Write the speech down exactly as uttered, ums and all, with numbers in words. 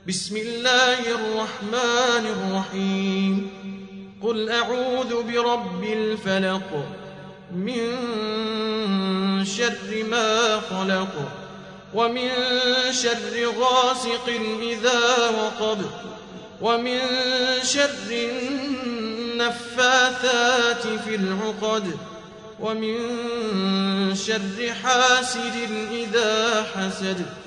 بسم الله الرحمن الرحيم قل أعوذ برب الفلق من شر ما خلق ومن شر غاسق إذا وقب ومن شر النفاثات في العقد ومن شر حاسد إذا حسد